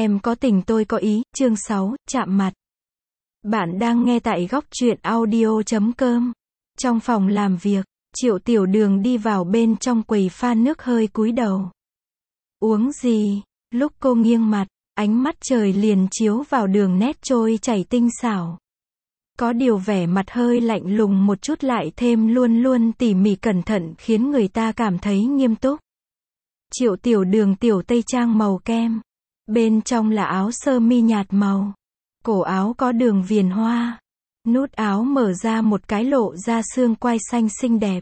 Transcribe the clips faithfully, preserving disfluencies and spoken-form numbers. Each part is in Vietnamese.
Em có tình tôi có ý, chương sáu, chạm mặt. Bạn đang nghe tại góc truyện audio chấm com. Trong phòng làm việc, Triệu Tiểu Đường đi vào bên trong quầy pha nước hơi cúi đầu. Uống gì? Lúc cô nghiêng mặt, ánh mắt trời liền chiếu vào đường nét trôi chảy tinh xảo. Có điều vẻ mặt hơi lạnh lùng một chút lại thêm luôn luôn tỉ mỉ cẩn thận khiến người ta cảm thấy nghiêm túc. Triệu Tiểu Đường tiểu tây trang màu kem. Bên trong là áo sơ mi nhạt màu. Cổ áo có đường viền hoa. Nút áo mở ra một cái lộ ra xương quai xanh xinh đẹp.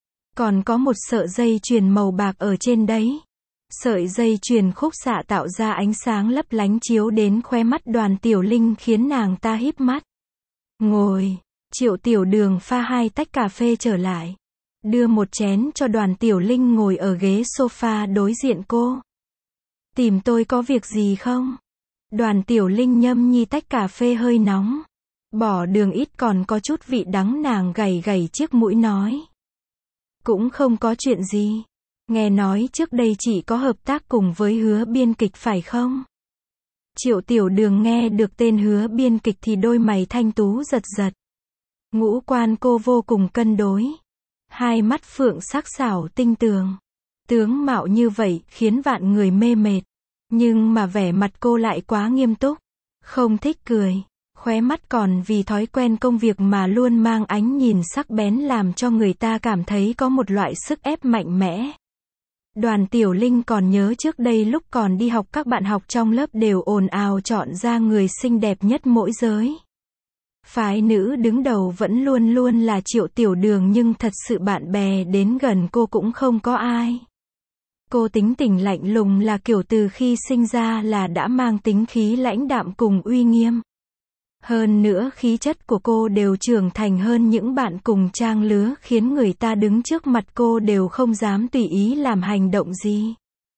Còn có một sợi dây chuyền màu bạc ở trên đấy. Sợi dây chuyền khúc xạ tạo ra ánh sáng lấp lánh chiếu đến khóe mắt Đoàn Tiểu Linh khiến nàng ta híp mắt. Ngồi, Triệu Tiểu Đường pha hai tách cà phê trở lại. Đưa một chén cho Đoàn Tiểu Linh ngồi ở ghế sofa đối diện cô. Tìm tôi có việc gì không? Đoàn Tiểu Linh nhâm nhi tách cà phê hơi nóng. Bỏ đường ít còn có chút vị đắng, nàng gầy gầy chiếc mũi nói. Cũng không có chuyện gì. Nghe nói trước đây chị có hợp tác cùng với Hứa biên kịch phải không? Triệu Tiểu Đường nghe được tên Hứa biên kịch thì đôi mày thanh tú giật giật. Ngũ quan cô vô cùng cân đối. Hai mắt phượng sắc sảo tinh tường. Tướng mạo như vậy khiến vạn người mê mệt. Nhưng mà vẻ mặt cô lại quá nghiêm túc. Không thích cười. Khóe mắt còn vì thói quen công việc mà luôn mang ánh nhìn sắc bén làm cho người ta cảm thấy có một loại sức ép mạnh mẽ. Đoàn Tiểu Linh còn nhớ trước đây lúc còn đi học các bạn học trong lớp đều ồn ào chọn ra người xinh đẹp nhất mỗi giới. Phái nữ đứng đầu vẫn luôn luôn là Triệu Tiểu Đường, nhưng thật sự bạn bè đến gần cô cũng không có ai. Cô tính tình lạnh lùng là kiểu từ khi sinh ra là đã mang tính khí lãnh đạm cùng uy nghiêm. Hơn nữa khí chất của cô đều trưởng thành hơn những bạn cùng trang lứa khiến người ta đứng trước mặt cô đều không dám tùy ý làm hành động gì.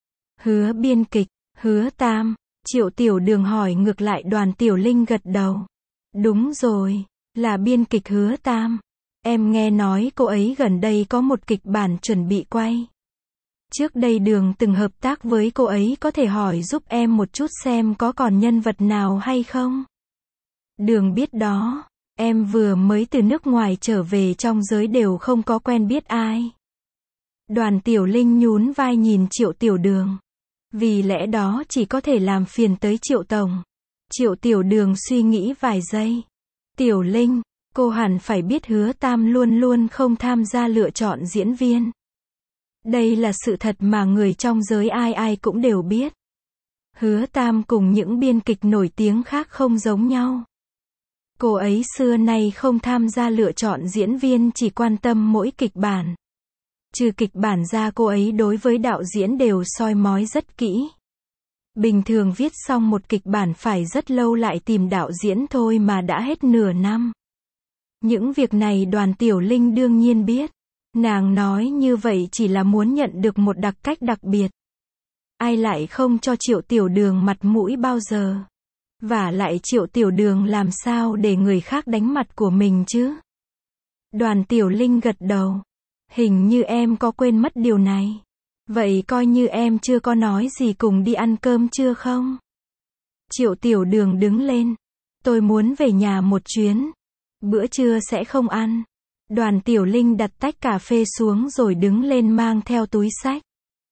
Hứa biên kịch, Hứa Tam, Triệu Tiểu Đường hỏi ngược lại. Đoàn Tiểu Linh gật đầu. Đúng rồi, là biên kịch Hứa Tam. Em nghe nói cô ấy gần đây có một kịch bản chuẩn bị quay. Trước đây Đường từng hợp tác với cô ấy, có thể hỏi giúp em một chút xem có còn nhân vật nào hay không? Đường biết đó, em vừa mới từ nước ngoài trở về, trong giới đều không có quen biết ai. Đoàn Tiểu Linh nhún vai nhìn Triệu Tiểu Đường. Vì lẽ đó chỉ có thể làm phiền tới Triệu Tổng. Triệu Tiểu Đường suy nghĩ vài giây. Tiểu Linh, cô hẳn phải biết Hứa Tam luôn luôn không tham gia lựa chọn diễn viên. Đây là sự thật mà người trong giới ai ai cũng đều biết. Hứa Tam cùng những biên kịch nổi tiếng khác không giống nhau. Cô ấy xưa nay không tham gia lựa chọn diễn viên, chỉ quan tâm mỗi kịch bản. Trừ kịch bản ra cô ấy đối với đạo diễn đều soi mói rất kỹ. Bình thường viết xong một kịch bản phải rất lâu lại tìm đạo diễn thôi mà đã hết nửa năm. Những việc này Đoàn Tiểu Linh đương nhiên biết. Nàng nói như vậy chỉ là muốn nhận được một đặc cách đặc biệt. Ai lại không cho Triệu Tiểu Đường mặt mũi bao giờ. Vả lại Triệu Tiểu Đường làm sao để người khác đánh mặt của mình chứ? Đoàn Tiểu Linh gật đầu. Hình như em có quên mất điều này. Vậy coi như em chưa có nói gì, cùng đi ăn cơm chưa không? Triệu Tiểu Đường đứng lên. Tôi muốn về nhà một chuyến. Bữa trưa sẽ không ăn. Đoàn Tiểu Linh đặt tách cà phê xuống rồi đứng lên mang theo túi xách.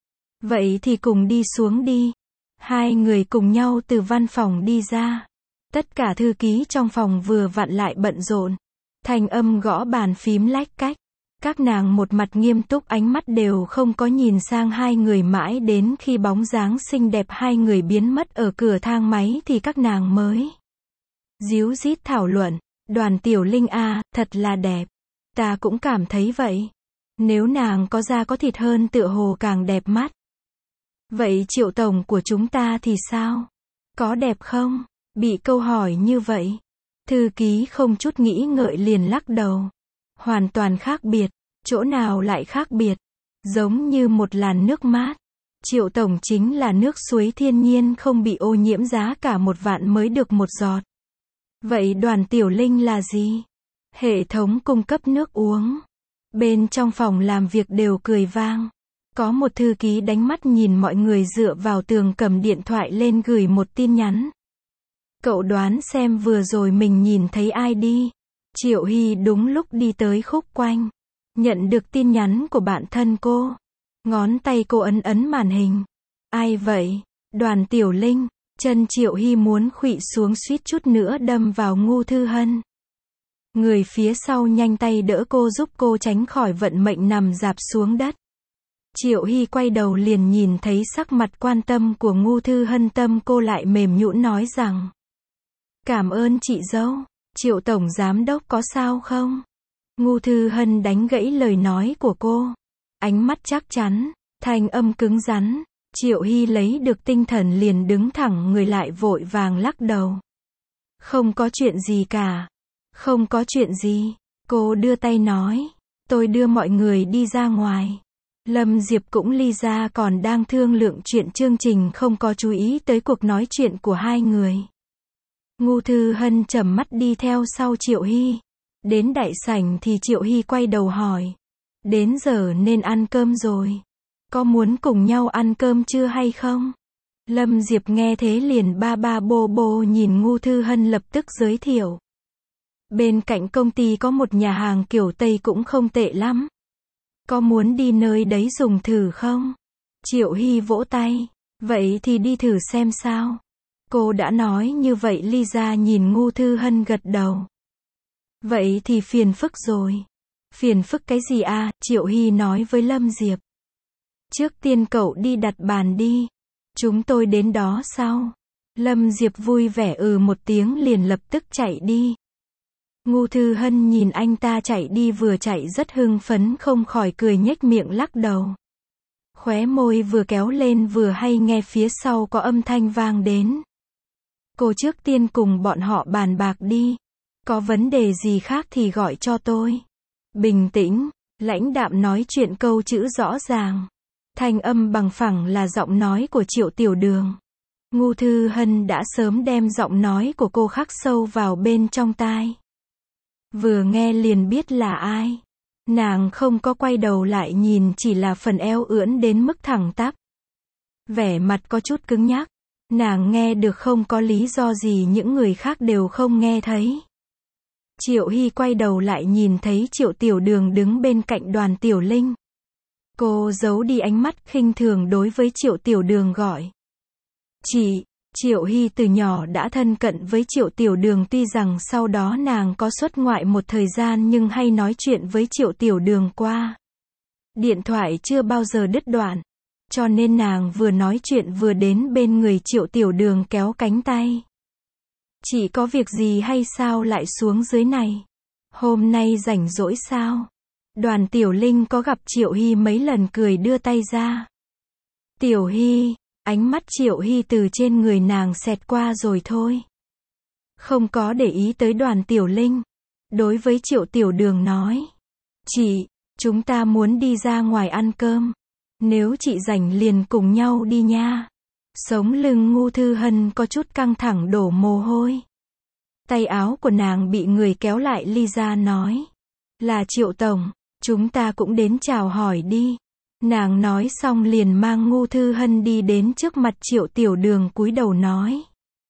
Vậy thì cùng đi xuống đi. Hai người cùng nhau từ văn phòng đi ra. Tất cả thư ký trong phòng vừa vặn lại bận rộn. Thanh âm gõ bàn phím lách cách. Các nàng một mặt nghiêm túc, ánh mắt đều không có nhìn sang hai người, mãi đến khi bóng dáng xinh đẹp hai người biến mất ở cửa thang máy thì các nàng mới díu dít thảo luận. Đoàn Tiểu Linh à, thật là đẹp. Ta cũng cảm thấy vậy. Nếu nàng có da có thịt hơn tựa hồ càng đẹp mắt. Vậy Triệu Tổng của chúng ta thì sao? Có đẹp không? Bị câu hỏi như vậy, thư ký không chút nghĩ ngợi liền lắc đầu. Hoàn toàn khác biệt. Chỗ nào lại khác biệt? Giống như một làn nước mát. Triệu Tổng chính là nước suối thiên nhiên không bị ô nhiễm, giá cả một vạn mới được một giọt. Vậy Đoàn Tiểu Linh là gì? Hệ thống cung cấp nước uống. Bên trong phòng làm việc đều cười vang. Có một thư ký đánh mắt nhìn mọi người dựa vào tường cầm điện thoại lên gửi một tin nhắn. Cậu đoán xem vừa rồi mình nhìn thấy ai đi. Triệu Hy đúng lúc đi tới khúc quanh. Nhận được tin nhắn của bạn thân cô. Ngón tay cô ấn ấn màn hình. Ai vậy? Đoàn Tiểu Linh. Chân Triệu Hy muốn khuỵu xuống suýt chút nữa đâm vào Ngô Thư Hân. Người phía sau nhanh tay đỡ cô giúp cô tránh khỏi vận mệnh nằm rạp xuống đất. Triệu Hy quay đầu liền nhìn thấy sắc mặt quan tâm của Ngô Thư Hân, tâm cô lại mềm nhũn nói rằng: Cảm ơn chị dâu. Triệu tổng giám đốc có sao không? Ngô Thư Hân đánh gãy lời nói của cô. Ánh mắt chắc chắn, thanh âm cứng rắn. Triệu Hy lấy được tinh thần liền đứng thẳng người lại vội vàng lắc đầu. Không có chuyện gì cả. Không có chuyện gì. Cô đưa tay nói. Tôi đưa mọi người đi ra ngoài. Lâm Diệp cũng ly ra còn đang thương lượng chuyện chương trình, không có chú ý tới cuộc nói chuyện của hai người. Ngô Thư Hân trầm mắt đi theo sau Triệu Hy. Đến đại sảnh thì Triệu Hy quay đầu hỏi. Đến giờ nên ăn cơm rồi. Có muốn cùng nhau ăn cơm chưa hay không? Lâm Diệp nghe thế liền ba ba bô bô nhìn Ngô Thư Hân, lập tức giới thiệu. Bên cạnh công ty có một nhà hàng kiểu Tây cũng không tệ lắm. Có muốn đi nơi đấy dùng thử không? Triệu Hy vỗ tay. Vậy thì đi thử xem sao. Cô đã nói như vậy. Lisa nhìn Ngô Thư Hân gật đầu. Vậy thì phiền phức rồi. Phiền phức cái gì à? Triệu Hy nói với Lâm Diệp. Trước tiên cậu đi đặt bàn đi. Chúng tôi đến đó sau. Lâm Diệp vui vẻ ừ một tiếng liền lập tức chạy đi. Ngô Thư Hân nhìn anh ta chạy đi vừa chạy rất hưng phấn, không khỏi cười nhếch miệng lắc đầu. Khóe môi vừa kéo lên vừa hay nghe phía sau có âm thanh vang đến. Cô trước tiên cùng bọn họ bàn bạc đi. Có vấn đề gì khác thì gọi cho tôi. Bình tĩnh, lãnh đạm nói chuyện, câu chữ rõ ràng. Thanh âm bằng phẳng là giọng nói của Triệu Tiểu Đường. Ngô Thư Hân đã sớm đem giọng nói của cô khắc sâu vào bên trong tai. Vừa nghe liền biết là ai. Nàng không có quay đầu lại nhìn, chỉ là phần eo ưỡn đến mức thẳng tắp. Vẻ mặt có chút cứng nhắc. Nàng nghe được không có lý do gì những người khác đều không nghe thấy. Triệu Hy quay đầu lại nhìn thấy Triệu Tiểu Đường đứng bên cạnh Đoàn Tiểu Linh. Cô giấu đi ánh mắt khinh thường đối với Triệu Tiểu Đường gọi. Chị. Triệu Hy từ nhỏ đã thân cận với Triệu Tiểu Đường, tuy rằng sau đó nàng có xuất ngoại một thời gian nhưng hay nói chuyện với Triệu Tiểu Đường qua điện thoại chưa bao giờ đứt đoạn. Cho nên nàng vừa nói chuyện vừa đến bên người Triệu Tiểu Đường kéo cánh tay. Chị có việc gì hay sao lại xuống dưới này? Hôm nay rảnh rỗi sao? Đoàn Tiểu Linh có gặp Triệu Hy mấy lần, cười đưa tay ra. Tiểu Hy. Ánh mắt Triệu Hy từ trên người nàng xẹt qua rồi thôi. Không có để ý tới Đoàn Tiểu Linh. Đối với Triệu Tiểu Đường nói. Chị, chúng ta muốn đi ra ngoài ăn cơm. Nếu chị rảnh liền cùng nhau đi nha. Sống lưng Ngô Thư Hân có chút căng thẳng, đổ mồ hôi. Tay áo của nàng bị người kéo lại. Lisa nói. Là Triệu Tổng, chúng ta cũng đến chào hỏi đi. Nàng nói xong liền mang Ngô Thư Hân đi đến trước mặt Triệu Tiểu Đường, cúi đầu nói.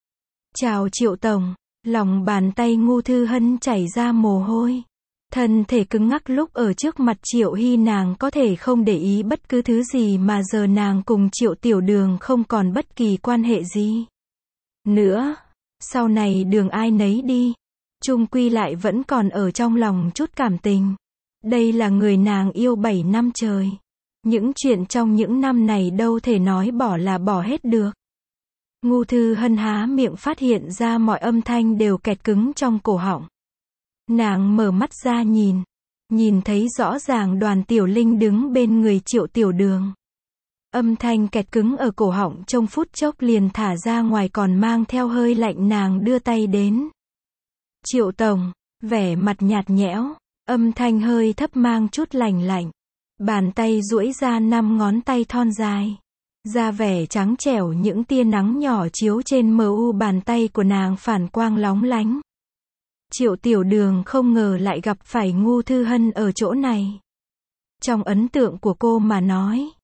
Chào Triệu Tổng. Lòng bàn tay Ngô Thư Hân chảy ra mồ hôi. Thân thể cứng ngắc, lúc ở trước mặt Triệu Hy nàng có thể không để ý bất cứ thứ gì, mà giờ nàng cùng Triệu Tiểu Đường không còn bất kỳ quan hệ gì nữa. Sau này đường ai nấy đi. Chung quy lại vẫn còn ở trong lòng chút cảm tình. Đây là người nàng yêu bảy năm trời. Những chuyện trong những năm này đâu thể nói bỏ là bỏ hết được. Ngô Thư Hân há miệng phát hiện ra mọi âm thanh đều kẹt cứng trong cổ họng. Nàng mở mắt ra nhìn. Nhìn thấy rõ ràng Đoàn Tiểu Linh đứng bên người Triệu Tiểu Đường. Âm thanh kẹt cứng ở cổ họng trong phút chốc liền thả ra ngoài, còn mang theo hơi lạnh. Nàng đưa tay đến. Triệu Tổng. Vẻ mặt nhạt nhẽo. Âm thanh hơi thấp mang chút lành lạnh. Bàn tay duỗi ra năm ngón tay thon dài. Da vẻ trắng trẻo, những tia nắng nhỏ chiếu trên mờ u bàn tay của nàng phản quang lóng lánh. Triệu Tiểu Đường không ngờ lại gặp phải Ngô Thư Hân ở chỗ này. Trong ấn tượng của cô mà nói,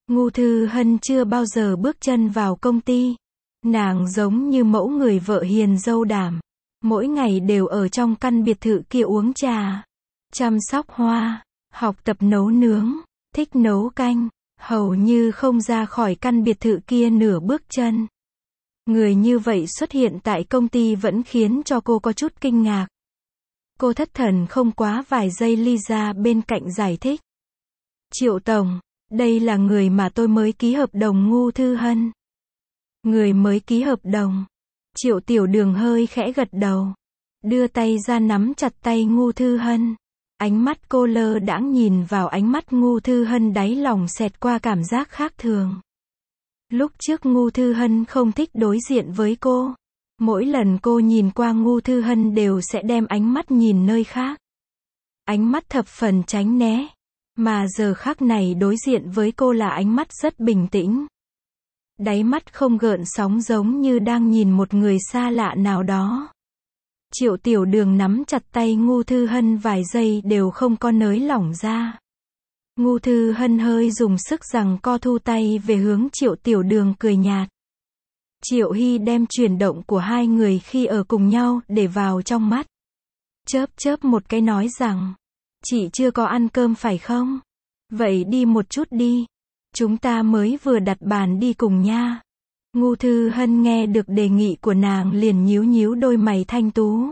Ngu Thư Hân chưa bao giờ bước chân vào công ty. Nàng giống như mẫu người vợ hiền dâu đảm. Mỗi ngày đều ở trong căn biệt thự kia uống trà, chăm sóc hoa, học tập nấu nướng, thích nấu canh, hầu như không ra khỏi căn biệt thự kia nửa bước chân. Người như vậy xuất hiện tại công ty vẫn khiến cho cô có chút kinh ngạc. Cô thất thần không quá vài giây, Lisa bên cạnh giải thích. Triệu Tổng, đây là người mà tôi mới ký hợp đồng. Ngu Thư Hân. Người mới ký hợp đồng. Triệu Tiểu Đường hơi khẽ gật đầu, đưa tay ra nắm chặt tay Ngu Thư Hân. Ánh mắt cô lơ đãng nhìn vào ánh mắt Ngu Thư Hân, đáy lòng xẹt qua cảm giác khác thường. Lúc trước Ngu Thư Hân không thích đối diện với cô. Mỗi lần cô nhìn qua Ngu Thư Hân đều sẽ đem ánh mắt nhìn nơi khác. Ánh mắt thập phần tránh né. Mà giờ khắc này đối diện với cô là ánh mắt rất bình tĩnh. Đáy mắt không gợn sóng, giống như đang nhìn một người xa lạ nào đó. Triệu Tiểu Đường nắm chặt tay Ngu Thư Hân vài giây đều không có nới lỏng ra. Ngu Thư Hân hơi dùng sức giằng co thu tay về hướng Triệu Tiểu Đường, cười nhạt. Triệu Hy đem chuyển động của hai người khi ở cùng nhau để vào trong mắt. Chớp chớp một cái nói rằng, chị chưa có ăn cơm phải không? Vậy đi một chút đi. Chúng ta mới vừa đặt bàn đi cùng nha. Ngu Thư Hân nghe được đề nghị của nàng liền nhíu nhíu đôi mày thanh tú.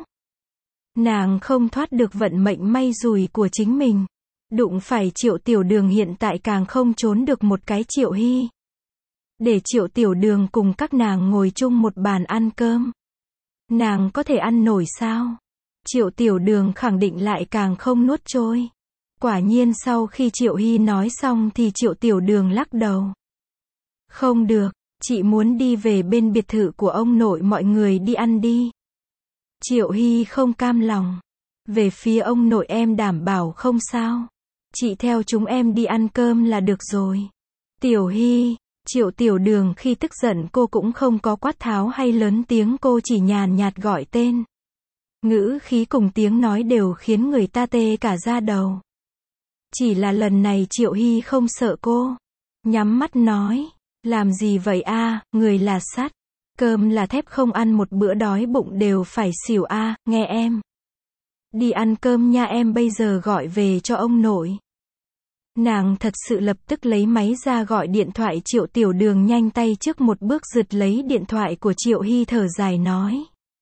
Nàng không thoát được vận mệnh may rủi của chính mình. Đụng phải Triệu Tiểu Đường, hiện tại càng không trốn được một cái Triệu Hy. Để Triệu Tiểu Đường cùng các nàng ngồi chung một bàn ăn cơm, nàng có thể ăn nổi sao? Triệu Tiểu Đường khẳng định lại càng không nuốt trôi. Quả nhiên sau khi Triệu Hy nói xong thì Triệu Tiểu Đường lắc đầu. Không được, chị muốn đi về bên biệt thự của ông nội, mọi người đi ăn đi. Triệu Hy không cam lòng. Về phía ông nội em đảm bảo không sao. Chị theo chúng em đi ăn cơm là được rồi. Tiểu Hy. Triệu Tiểu Đường khi tức giận cô cũng không có quát tháo hay lớn tiếng, cô chỉ nhàn nhạt gọi tên. Ngữ khí cùng tiếng nói đều khiến người ta tê cả da đầu. Chỉ là lần này Triệu Hy không sợ cô. Nhắm mắt nói, làm gì vậy a, người là sắt, cơm là thép, không ăn một bữa đói bụng đều phải xỉu a, nghe em. Đi ăn cơm nha, em bây giờ gọi về cho ông nội. Nàng thật sự lập tức lấy máy ra gọi điện thoại. Triệu Tiểu Đường nhanh tay trước một bước giật lấy điện thoại của Triệu Hy, thở dài nói.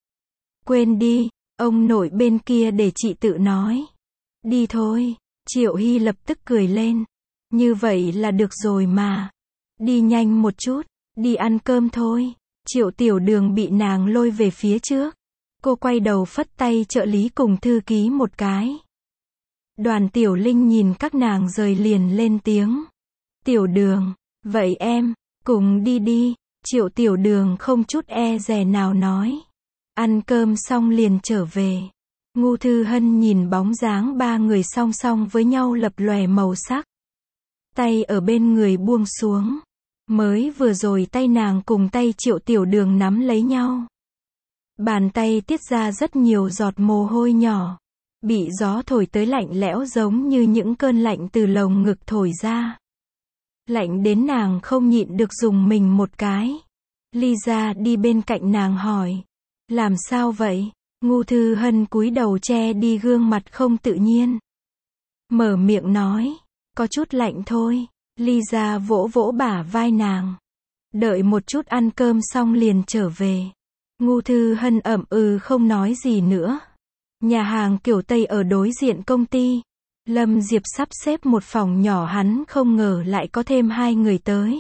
Quên đi, ông nội bên kia để chị tự nói. Đi thôi. Triệu Hy lập tức cười lên. Như vậy là được rồi mà. Đi nhanh một chút, đi ăn cơm thôi. Triệu Tiểu Đường bị nàng lôi về phía trước. Cô quay đầu phất tay trợ lý cùng thư ký một cái. Đoàn Tiểu Linh nhìn các nàng rời liền lên tiếng. Tiểu Đường, vậy em, cùng đi đi. Triệu Tiểu Đường không chút e dè nào nói. Ăn cơm xong liền trở về. Ngu Thư Hân nhìn bóng dáng ba người song song với nhau lập lòe màu sắc. Tay ở bên người buông xuống. Mới vừa rồi tay nàng cùng tay Triệu Tiểu Đường nắm lấy nhau. Bàn tay tiết ra rất nhiều giọt mồ hôi nhỏ. Bị gió thổi tới lạnh lẽo, giống như những cơn lạnh từ lồng ngực thổi ra. Lạnh đến nàng không nhịn được dùng mình một cái. Lisa đi bên cạnh nàng hỏi. Làm sao vậy? Ngu Thư Hân cúi đầu che đi gương mặt không tự nhiên. Mở miệng nói. Có chút lạnh thôi. Lisa vỗ vỗ bả vai nàng. Đợi một chút, ăn cơm xong liền trở về. Ngu Thư Hân ậm ừ không nói gì nữa. Nhà hàng kiểu Tây ở đối diện công ty. Lâm Diệp sắp xếp một phòng nhỏ, hắn không ngờ lại có thêm hai người tới.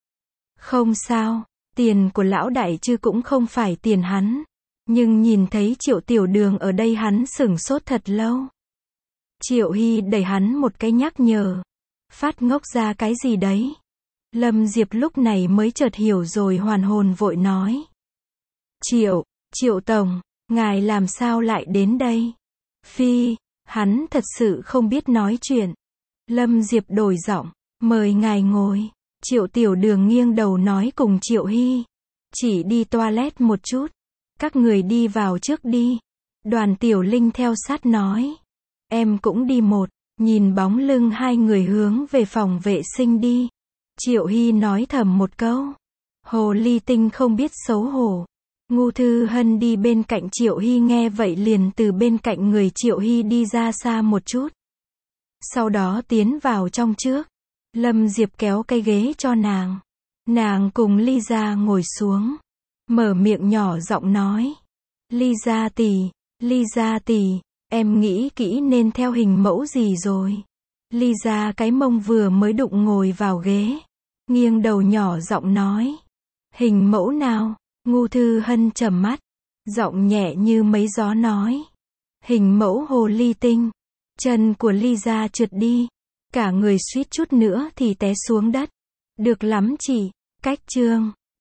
Không sao, tiền của lão đại chứ cũng không phải tiền hắn. Nhưng nhìn thấy Triệu Tiểu Đường ở đây hắn sửng sốt thật lâu. Triệu Hy đẩy hắn một cái nhắc nhở. Phát ngốc ra cái gì đấy? Lâm Diệp lúc này mới chợt hiểu rồi, hoàn hồn vội nói. Triệu, Triệu Tổng, ngài làm sao lại đến đây? Phi, hắn thật sự không biết nói chuyện. Lâm Diệp đổi giọng, mời ngài ngồi. Triệu Tiểu Đường nghiêng đầu nói cùng Triệu Hy. Chỉ đi toilet một chút. Các người đi vào trước đi. Đoàn Tiểu Linh theo sát nói. Em cũng đi một. Nhìn bóng lưng hai người hướng về phòng vệ sinh đi. Triệu Hy nói thầm một câu. Hồ ly tinh không biết xấu hổ. Ngô Thư Hân đi bên cạnh Triệu Hy nghe vậy liền từ bên cạnh người Triệu Hy đi ra xa một chút. Sau đó tiến vào trong trước. Lâm Diệp kéo cái ghế cho nàng. Nàng cùng Lisa ngồi xuống. Mở miệng nhỏ giọng nói. Lisa tỷ, Lisa tỷ, em nghĩ kỹ nên theo hình mẫu gì rồi. Lisa cái mông vừa mới đụng ngồi vào ghế. Nghiêng đầu nhỏ giọng nói. Hình mẫu nào? Ngô Thư Hân trầm mắt. Giọng nhẹ như mấy gió nói. Hình mẫu hồ ly tinh. Chân của Lisa trượt đi. Cả người suýt chút nữa thì té xuống đất. Được lắm chị. Cách chương.